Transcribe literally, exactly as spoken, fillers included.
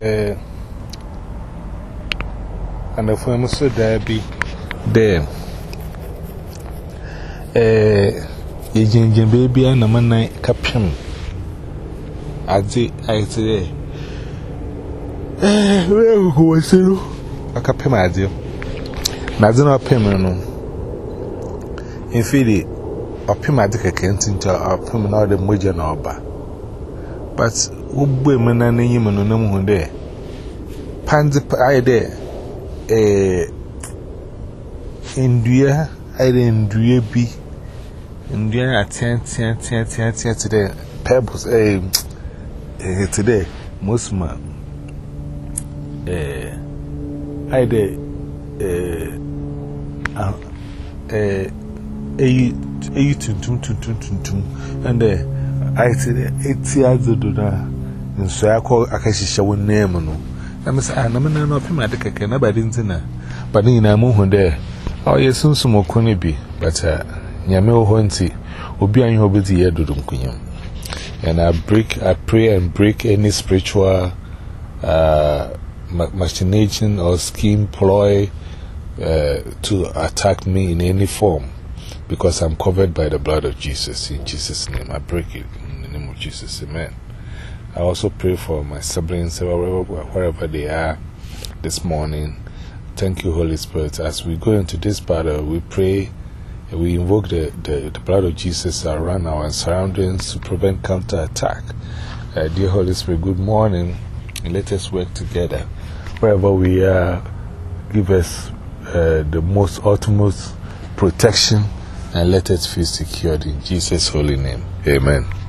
Uh, and if I'm so there be there, eh, ye ginger baby and a man I caption. I say, I say, eh, who was you? A capim, I do. Nothing of payment. In Philly, a pimatic can't into a payment or the Mujan Oba. But women and human no more there. Panzi I there. Eh, India, I didn't do a be India at ten, ten, ten, ten, ten today. Pebbles, eh, today, most man. Eh, I did, eh, eh, eh, eh, to tum tum tum tum tum, and eh, I said, eight years ago, and so I call Akashi show name. I must say, I'm not a matic, I can never dinner, but in a moment there. Oh, yes, soon some more conny be, but uh, Yamil Honti will be on your busy year to Dunkunyam. And I break, I pray and break any spiritual uh, machination or scheme ploy uh, to attack me in any form, because I'm covered by the blood of Jesus. In Jesus' name, I break it in the name of Jesus. Amen. I also pray for my siblings, wherever, wherever they are this morning. Thank you, Holy Spirit. As we go into this battle, we pray, we invoke the, the, the blood of Jesus around our surroundings to prevent counterattack. Uh, dear Holy Spirit, good morning. And let us work together. Wherever we are, give us uh, the most utmost protection and let us feel secured in Jesus' holy name. Amen.